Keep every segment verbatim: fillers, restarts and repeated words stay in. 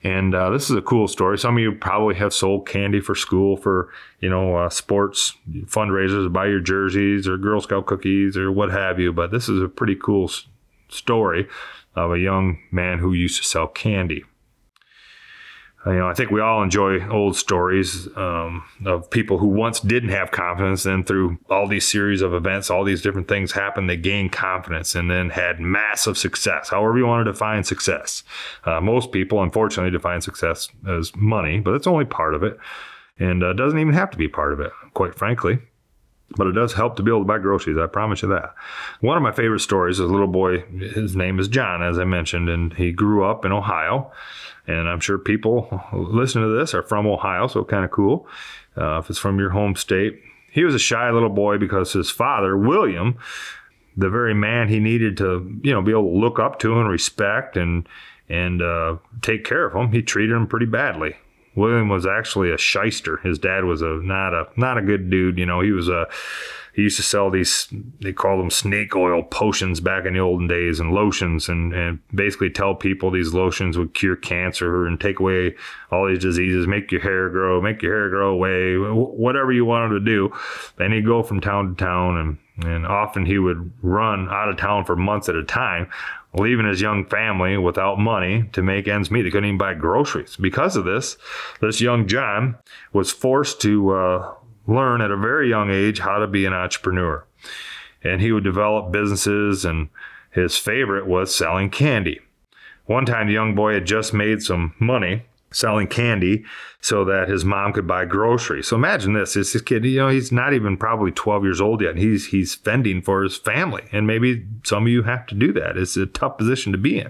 And uh, this is a cool story. Some of you probably have sold candy for school for, you know, uh, sports fundraisers, buy your jerseys or Girl Scout cookies or what have you. But this is a pretty cool s- story of a young man who used to sell candy. You know, I think we all enjoy old stories um, of people who once didn't have confidence, then through all these series of events, all these different things happened, they gained confidence and then had massive success, however you want to define success. Uh, most people, unfortunately, define success as money, but it's only part of it, and uh, doesn't even have to be part of it, quite frankly. But it does help to be able to buy groceries, I promise you that. One of my favorite stories is a little boy, his name is John, as I mentioned, and he grew up in Ohio. And I'm sure people listening to this are from Ohio, so kind of cool uh, if it's from your home state. He was a shy little boy because his father, William, the very man he needed to, you know, be able to look up to and respect and and uh, take care of him, he treated him pretty badly. William was actually a shyster. His dad was a not a not a good dude. You know, he was a he used to sell these, they called them snake oil potions back in the olden days, and lotions, and, and basically tell people these lotions would cure cancer and take away all these diseases, make your hair grow, make your hair grow away, whatever you wanted to do. And he'd go from town to town, and, and often he would run out of town for months at a time, leaving his young family without money to make ends meet. They couldn't even buy groceries. Because of this, this young John was forced to uh, learn at a very young age how to be an entrepreneur. And he would develop businesses, and his favorite was selling candy. One time, the young boy had just made some money selling candy so that his mom could buy groceries. So imagine this, this kid, you know, he's not even probably twelve years old yet. And he's, he's fending for his family. And maybe some of you have to do that. It's a tough position to be in.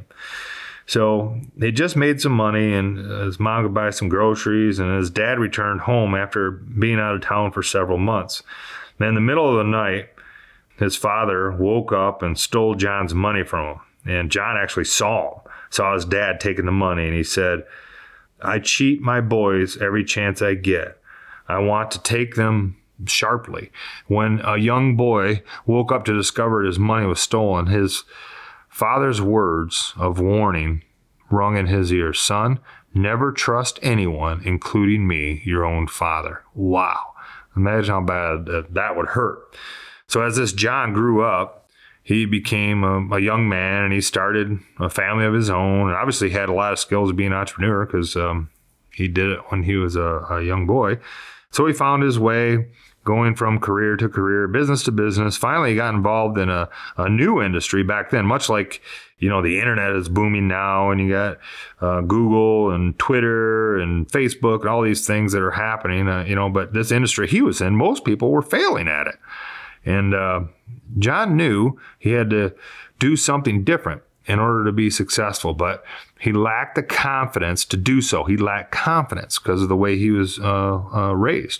So they just made some money, and his mom could buy some groceries, and his dad returned home after being out of town for several months. And in the middle of the night, his father woke up and stole John's money from him. And John actually saw him, saw his dad taking the money, and he said, "I cheat my boys every chance I get. I want to take them sharply." When a young boy woke up to discover his money was stolen, his father's words of warning rung in his ears: "Son, never trust anyone, including me, your own father." Wow. Imagine how bad that, that would hurt. So as this John grew up, he became a, a young man, and he started a family of his own, and obviously had a lot of skills of being an entrepreneur because um, he did it when he was a, a young boy. So he found his way going from career to career, business to business. Finally, he got involved in a, a new industry back then, much like, you know, the internet is booming now, and you got uh, Google and Twitter and Facebook and all these things that are happening, uh, you know, but this industry he was in, most people were failing at it. And uh, John knew he had to do something different in order to be successful, but he lacked the confidence to do so. He lacked confidence because of the way he was uh, uh, raised.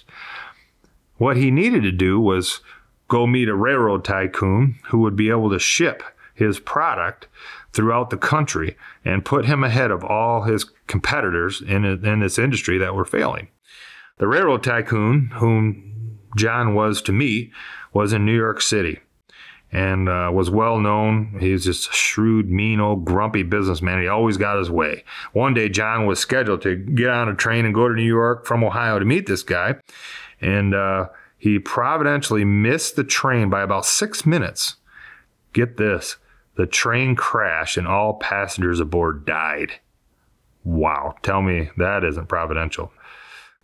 What he needed to do was go meet a railroad tycoon who would be able to ship his product throughout the country and put him ahead of all his competitors in, in this industry that were failing. The railroad tycoon whom John was to meet was in New York City, and uh, was well known. He was just a shrewd, mean, old grumpy businessman. He always got his way. One day, John was scheduled to get on a train and go to New York from Ohio to meet this guy, and uh, he providentially missed the train by about six minutes. Get this, the train crashed and all passengers aboard died. Wow, tell me that isn't providential.